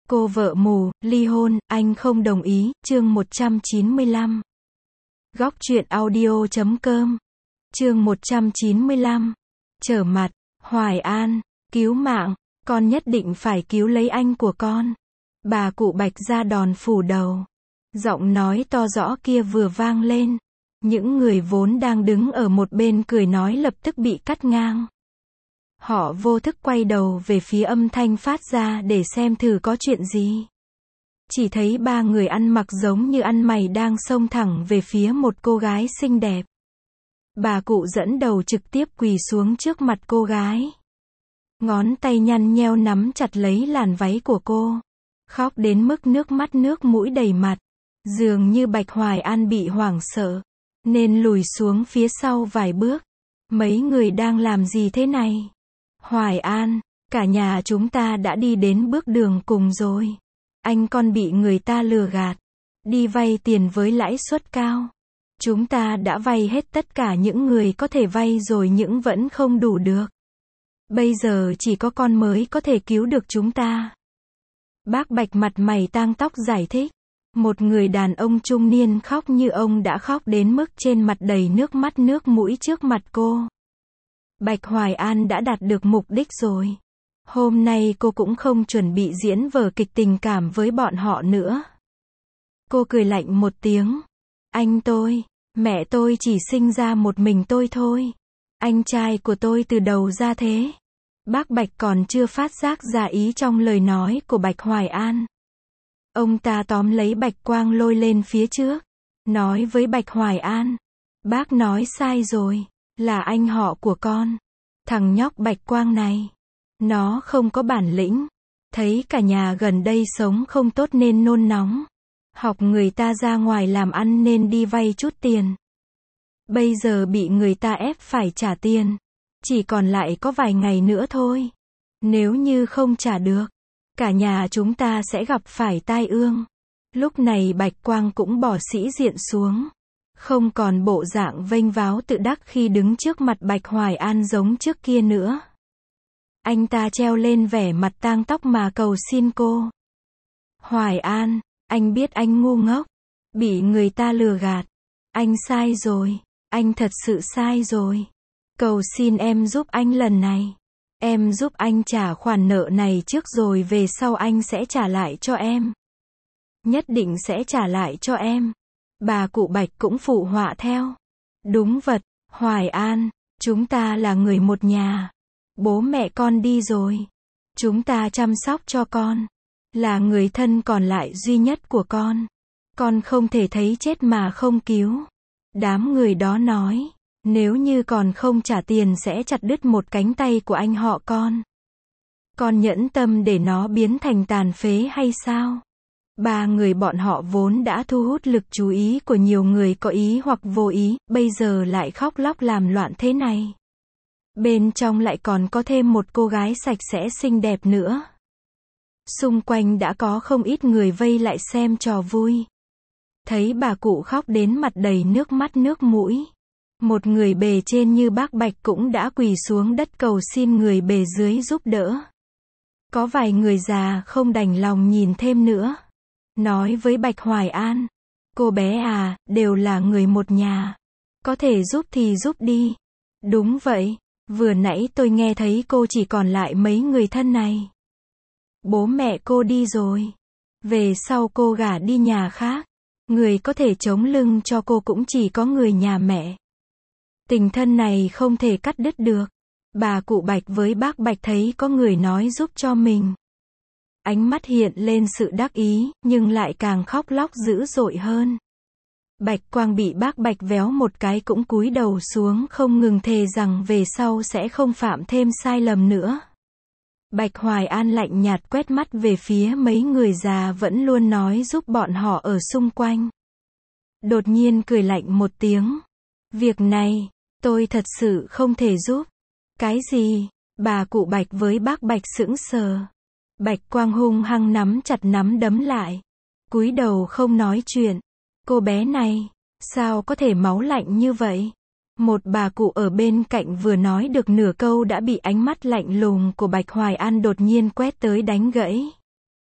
Cô vợ mù, ly hôn, anh không đồng ý, chương 195. Góc truyện audio.com. Chương 195. Trở mặt, Hoài An, cứu mạng, con nhất định phải cứu lấy anh của con. Bà cụ Bạch ra đòn phủ đầu. Giọng nói to rõ kia vừa vang lên. Những người vốn đang đứng ở một bên cười nói lập tức bị cắt ngang. Họ vô thức quay đầu về phía âm thanh phát ra để xem thử có chuyện gì. Chỉ thấy ba người ăn mặc giống như ăn mày đang xông thẳng về phía một cô gái xinh đẹp. Bà cụ dẫn đầu trực tiếp quỳ xuống trước mặt cô gái. Ngón tay nhăn nheo nắm chặt lấy làn váy của cô. Khóc đến mức nước mắt nước mũi đầy mặt. Dường như Bạch Hoài An bị hoảng sợ, nên lùi xuống phía sau vài bước. Mấy người đang làm gì thế này? Hoài An, cả nhà chúng ta đã đi đến bước đường cùng rồi. Anh con bị người ta lừa gạt, đi vay tiền với lãi suất cao. Chúng ta đã vay hết tất cả những người có thể vay rồi nhưng vẫn không đủ được. Bây giờ chỉ có con mới có thể cứu được chúng ta. Bác Bạch mặt mày tang tóc giải thích. Một người đàn ông trung niên khóc như ông đã khóc đến mức trên mặt đầy nước mắt nước mũi trước mặt cô. Bạch Hoài An đã đạt được mục đích rồi. Hôm nay cô cũng không chuẩn bị diễn vở kịch tình cảm với bọn họ nữa. Cô cười lạnh một tiếng. Anh tôi, mẹ tôi chỉ sinh ra một mình tôi thôi. Anh trai của tôi từ đầu ra thế. Bác Bạch còn chưa phát giác ra ý trong lời nói của Bạch Hoài An. Ông ta tóm lấy Bạch Quang lôi lên phía trước. Nói với Bạch Hoài An. Bác nói sai rồi. Là anh họ của con. Thằng nhóc Bạch Quang này. Nó không có bản lĩnh. Thấy cả nhà gần đây sống không tốt nên nôn nóng. Học người ta ra ngoài làm ăn nên đi vay chút tiền. Bây giờ bị người ta ép phải trả tiền. Chỉ còn lại có vài ngày nữa thôi. Nếu như không trả được, cả nhà chúng ta sẽ gặp phải tai ương. Lúc này Bạch Quang cũng bỏ sĩ diện xuống. Không còn bộ dạng vênh váo tự đắc khi đứng trước mặt Bạch Hoài An giống trước kia nữa. Anh ta treo lên vẻ mặt tang tóc mà cầu xin cô. Hoài An, anh biết anh ngu ngốc, bị người ta lừa gạt. Anh sai rồi, anh thật sự sai rồi. Cầu xin em giúp anh lần này. Em giúp anh trả khoản nợ này trước rồi về sau anh sẽ trả lại cho em. Nhất định sẽ trả lại cho em. Bà cụ Bạch cũng phụ họa theo. Đúng vật, Hoài An, chúng ta là người một nhà. Bố mẹ con đi rồi. Chúng ta chăm sóc cho con. Là người thân còn lại duy nhất của con. Con không thể thấy chết mà không cứu. Đám người đó nói. Nếu như còn không trả tiền sẽ chặt đứt một cánh tay của anh họ con. Con nhẫn tâm để nó biến thành tàn phế hay sao? Ba người bọn họ vốn đã thu hút lực chú ý của nhiều người có ý hoặc vô ý, bây giờ lại khóc lóc làm loạn thế này. Bên trong lại còn có thêm một cô gái sạch sẽ xinh đẹp nữa. Xung quanh đã có không ít người vây lại xem trò vui. Thấy bà cụ khóc đến mặt đầy nước mắt nước mũi. Một người bề trên như bác Bạch cũng đã quỳ xuống đất cầu xin người bề dưới giúp đỡ. Có vài người già không đành lòng nhìn thêm nữa. Nói với Bạch Hoài An. Cô bé à, đều là người một nhà. Có thể giúp thì giúp đi. Đúng vậy, vừa nãy tôi nghe thấy cô chỉ còn lại mấy người thân này. Bố mẹ cô đi rồi. Về sau cô gả đi nhà khác. Người có thể chống lưng cho cô cũng chỉ có người nhà mẹ. Tình thân này không thể cắt đứt được. Bà cụ Bạch với bác Bạch thấy có người nói giúp cho mình. Ánh mắt hiện lên sự đắc ý, nhưng lại càng khóc lóc dữ dội hơn. Bạch Quang bị bác Bạch véo một cái cũng cúi đầu xuống không ngừng thề rằng về sau sẽ không phạm thêm sai lầm nữa. Bạch Hoài An lạnh nhạt quét mắt về phía mấy người già vẫn luôn nói giúp bọn họ ở xung quanh. Đột nhiên cười lạnh một tiếng. Việc này, tôi thật sự không thể giúp. Cái gì? Bà cụ Bạch với bác Bạch sững sờ. Bạch Quang hung hăng nắm chặt nắm đấm lại. Cúi đầu không nói chuyện. Cô bé này, sao có thể máu lạnh như vậy? Một bà cụ ở bên cạnh vừa nói được nửa câu đã bị ánh mắt lạnh lùng của Bạch Hoài An đột nhiên quét tới đánh gãy.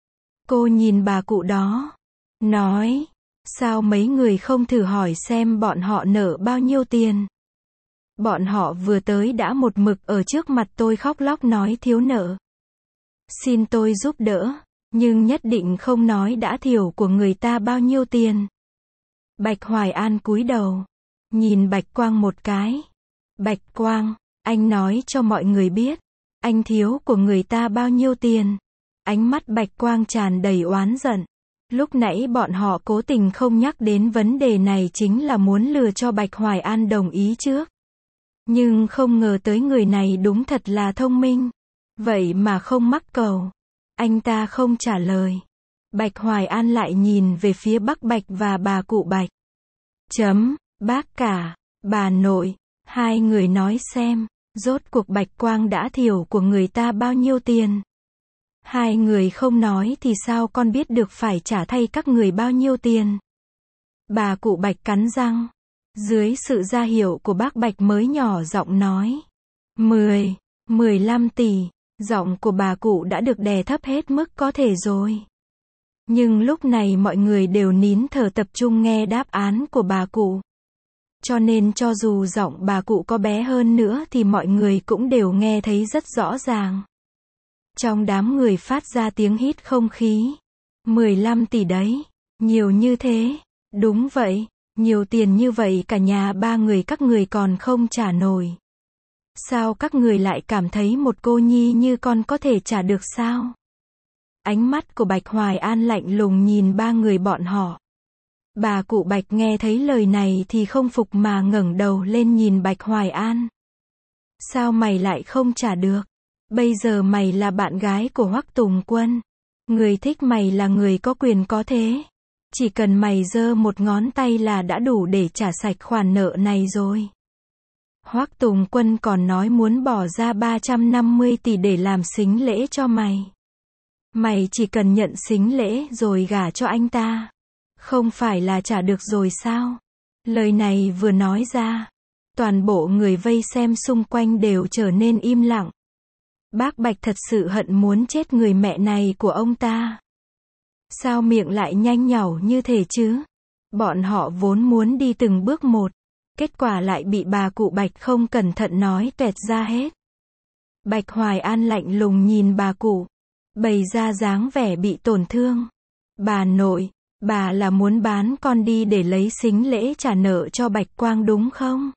Cô nhìn bà cụ đó, nói, sao mấy người không thử hỏi xem bọn họ nợ bao nhiêu tiền? Bọn họ vừa tới đã một mực ở trước mặt tôi khóc lóc nói thiếu nợ. Xin tôi giúp đỡ, nhưng nhất định không nói đã thiểu của người ta bao nhiêu tiền. Bạch Hoài An cúi đầu, nhìn Bạch Quang một cái. Bạch Quang, anh nói cho mọi người biết, anh thiếu của người ta bao nhiêu tiền. Ánh mắt Bạch Quang tràn đầy oán giận. Lúc nãy bọn họ cố tình không nhắc đến vấn đề này chính là muốn lừa cho Bạch Hoài An đồng ý trước. Nhưng không ngờ tới người này đúng thật là thông minh. Vậy mà không mắc cầu. Anh ta không trả lời. Bạch Hoài An lại nhìn về phía bác Bạch và bà cụ Bạch. Bác cả, bà nội, hai người nói xem, rốt cuộc Bạch Quang đã thiểu của người ta bao nhiêu tiền. Hai người không nói thì sao con biết được phải trả thay các người bao nhiêu tiền. Bà cụ Bạch cắn răng. Dưới sự ra hiệu của bác Bạch mới nhỏ giọng nói. 15 tỷ. Giọng của bà cụ đã được đè thấp hết mức có thể rồi. Nhưng lúc này mọi người đều nín thở tập trung nghe đáp án của bà cụ. Cho nên cho dù giọng bà cụ có bé hơn nữa thì mọi người cũng đều nghe thấy rất rõ ràng. Trong đám người phát ra tiếng hít không khí. 15 tỷ đấy. Nhiều như thế. Đúng vậy. Nhiều tiền như vậy cả nhà ba người các người còn không trả nổi. Sao các người lại cảm thấy một cô nhi như con có thể trả được sao? Ánh mắt của Bạch Hoài An lạnh lùng nhìn ba người bọn họ. Bà cụ Bạch nghe thấy lời này thì không phục mà ngẩng đầu lên nhìn Bạch Hoài An. Sao mày lại không trả được? Bây giờ mày là bạn gái của Hoắc Tùng Quân. Người thích mày là người có quyền có thế. Chỉ cần mày giơ một ngón tay là đã đủ để trả sạch khoản nợ này rồi. Hoắc Tùng Quân còn nói muốn bỏ ra 350 tỷ để làm sính lễ cho mày. Mày chỉ cần nhận sính lễ rồi gả cho anh ta. Không phải là trả được rồi sao? Lời này vừa nói ra, toàn bộ người vây xem xung quanh đều trở nên im lặng. Bác Bạch thật sự hận muốn chết người mẹ này của ông ta. Sao miệng lại nhanh nhảu như thế chứ? Bọn họ vốn muốn đi từng bước một. Kết quả lại bị bà cụ Bạch không cẩn thận nói toẹt ra hết. Bạch Hoài An lạnh lùng nhìn bà cụ, bày ra dáng vẻ bị tổn thương. Bà nội, bà là muốn bán con đi để lấy sính lễ trả nợ cho Bạch Quang đúng không?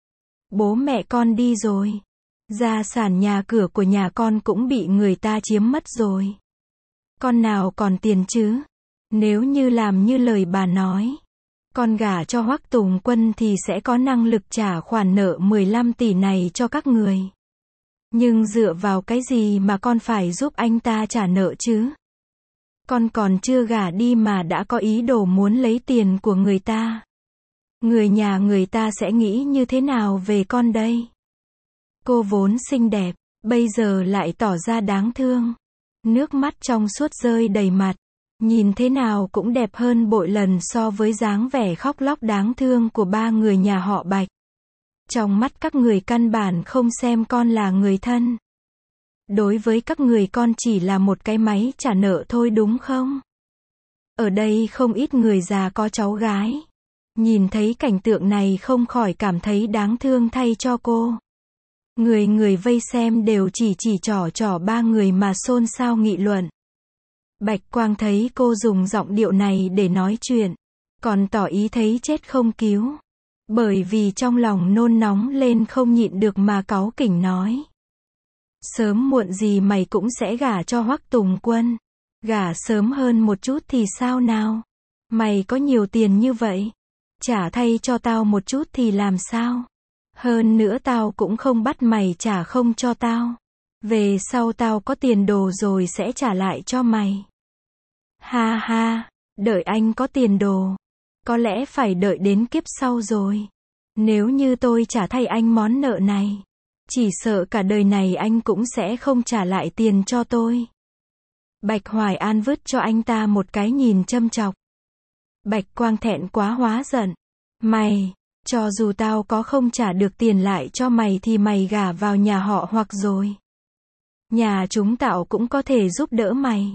Bố mẹ con đi rồi. Gia sản nhà cửa của nhà con cũng bị người ta chiếm mất rồi. Con nào còn tiền chứ? Nếu như làm như lời bà nói, con gả cho Hoắc Tùng Quân thì sẽ có năng lực trả khoản nợ 15 tỷ này cho các người. Nhưng dựa vào cái gì mà con phải giúp anh ta trả nợ chứ? Con còn chưa gả đi mà đã có ý đồ muốn lấy tiền của người ta. Người nhà người ta sẽ nghĩ như thế nào về con đây? Cô vốn xinh đẹp, bây giờ lại tỏ ra đáng thương. Nước mắt trong suốt rơi đầy mặt. Nhìn thế nào cũng đẹp hơn bội lần so với dáng vẻ khóc lóc đáng thương của ba người nhà họ Bạch. Trong mắt các người căn bản không xem con là người thân. Đối với các người con chỉ là một cái máy trả nợ thôi đúng không? Ở đây không ít người già có cháu gái. Nhìn thấy cảnh tượng này không khỏi cảm thấy đáng thương thay cho cô. Người vây xem đều chỉ trỏ ba người mà xôn xao nghị luận. Bạch Quang thấy cô dùng giọng điệu này để nói chuyện, còn tỏ ý thấy chết không cứu. Bởi vì trong lòng nôn nóng lên không nhịn được mà cáu kỉnh nói. Sớm muộn gì mày cũng sẽ gả cho Hoắc Tùng Quân. Gả sớm hơn một chút thì sao nào? Mày có nhiều tiền như vậy, trả thay cho tao một chút thì làm sao? Hơn nữa tao cũng không bắt mày trả không cho tao. Về sau tao có tiền đồ rồi sẽ trả lại cho mày. Ha ha, đợi anh có tiền đồ. Có lẽ phải đợi đến kiếp sau rồi. Nếu như tôi trả thay anh món nợ này, chỉ sợ cả đời này anh cũng sẽ không trả lại tiền cho tôi. Bạch Hoài An vứt cho anh ta một cái nhìn châm chọc. Bạch Quang thẹn quá hóa giận. Mày, cho dù tao có không trả được tiền lại cho mày thì mày gả vào nhà họ Hoắc rồi. Nhà chúng tao cũng có thể giúp đỡ mày.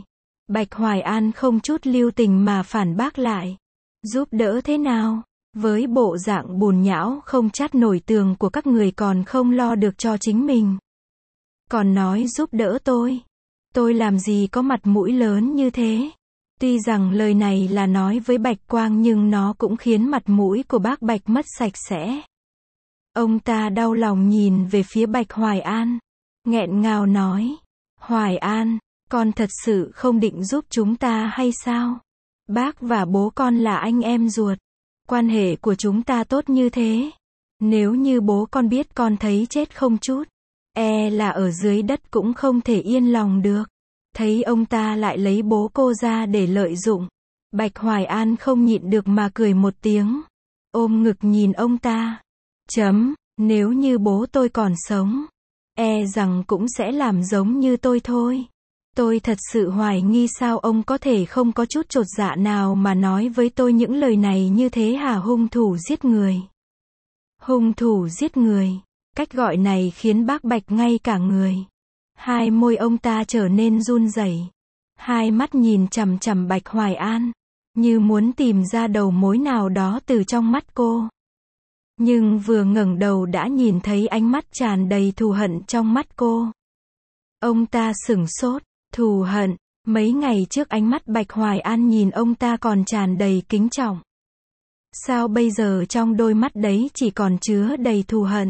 Bạch Hoài An không chút lưu tình mà phản bác lại. Giúp đỡ thế nào? Với bộ dạng bùn nhão không chát nổi tường của các người còn không lo được cho chính mình. Còn nói giúp đỡ tôi. Tôi làm gì có mặt mũi lớn như thế. Tuy rằng lời này là nói với Bạch Quang nhưng nó cũng khiến mặt mũi của bác Bạch mất sạch sẽ. Ông ta đau lòng nhìn về phía Bạch Hoài An. Nghẹn ngào nói. Hoài An, con thật sự không định giúp chúng ta hay sao? Bác và bố con là anh em ruột. Quan hệ của chúng ta tốt như thế. Nếu như bố con biết con thấy chết không chút, là ở dưới đất cũng không thể yên lòng được. Thấy ông ta lại lấy bố cô ra để lợi dụng. Bạch Hoài An không nhịn được mà cười một tiếng. Ôm ngực nhìn ông ta. Nếu như bố tôi còn sống, rằng cũng sẽ làm giống như tôi thôi. Tôi thật sự hoài nghi sao ông có thể không có chút chột dạ nào mà nói với tôi những lời này như thế hả? Hung thủ giết người. Hung thủ giết người. Cách gọi này khiến bác Bạch ngay cả người. Hai môi ông ta trở nên run rẩy. Hai mắt nhìn chằm chằm Bạch Hoài An, như muốn tìm ra đầu mối nào đó từ trong mắt cô. Nhưng vừa ngẩng đầu đã nhìn thấy ánh mắt tràn đầy thù hận trong mắt cô. Ông ta sửng sốt. Thù hận. Mấy ngày trước ánh mắt Bạch Hoài An nhìn ông ta còn tràn đầy kính trọng. Sao bây giờ trong đôi mắt đấy chỉ còn chứa đầy thù hận?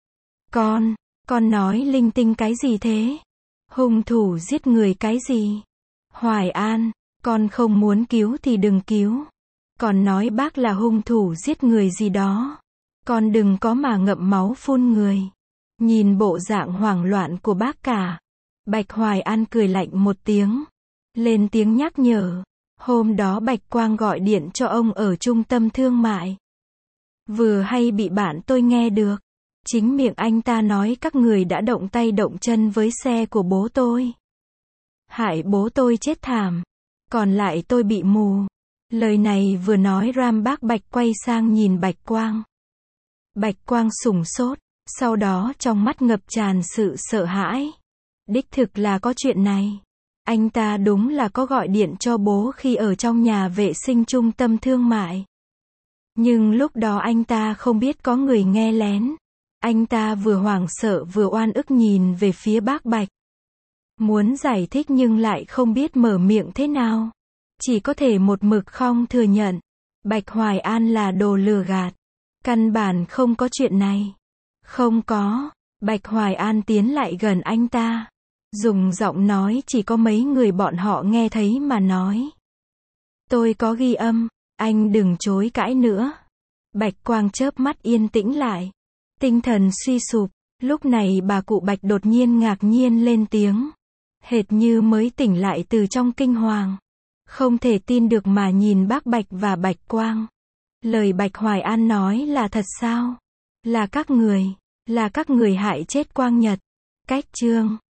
Con nói linh tinh cái gì thế? Hung thủ giết người cái gì? Hoài An, con không muốn cứu thì đừng cứu. Còn nói bác là hung thủ giết người gì đó. Con đừng có mà ngậm máu phun người. Nhìn bộ dạng hoảng loạn của bác cả. Bạch Hoài An cười lạnh một tiếng. Lên tiếng nhắc nhở. Hôm đó Bạch Quang gọi điện cho ông ở trung tâm thương mại. Vừa hay bị bạn tôi nghe được. Chính miệng anh ta nói các người đã động tay động chân với xe của bố tôi. Hại bố tôi chết thảm. Còn lại tôi bị mù. Lời này vừa nói ram bác Bạch quay sang nhìn Bạch Quang. Bạch Quang sửng sốt. Sau đó trong mắt ngập tràn sự sợ hãi. Đích thực là có chuyện này. Anh ta đúng là có gọi điện cho bố khi ở trong nhà vệ sinh trung tâm thương mại. Nhưng lúc đó anh ta không biết có người nghe lén. Anh ta vừa hoảng sợ vừa oan ức nhìn về phía bác Bạch. Muốn giải thích nhưng lại không biết mở miệng thế nào. Chỉ có thể một mực không thừa nhận. Bạch Hoài An là đồ lừa gạt. Căn bản không có chuyện này. Không có. Bạch Hoài An tiến lại gần anh ta. Dùng giọng nói chỉ có mấy người bọn họ nghe thấy mà nói. Tôi có ghi âm, anh đừng chối cãi nữa. Bạch Quang chớp mắt yên tĩnh lại. Tinh thần suy sụp. Lúc này bà cụ Bạch đột nhiên ngạc nhiên lên tiếng. Hệt như mới tỉnh lại từ trong kinh hoàng. Không thể tin được mà nhìn bác Bạch và Bạch Quang. Lời Bạch Hoài An nói là thật sao? Là các người hại chết Quang Nhật. Cách chương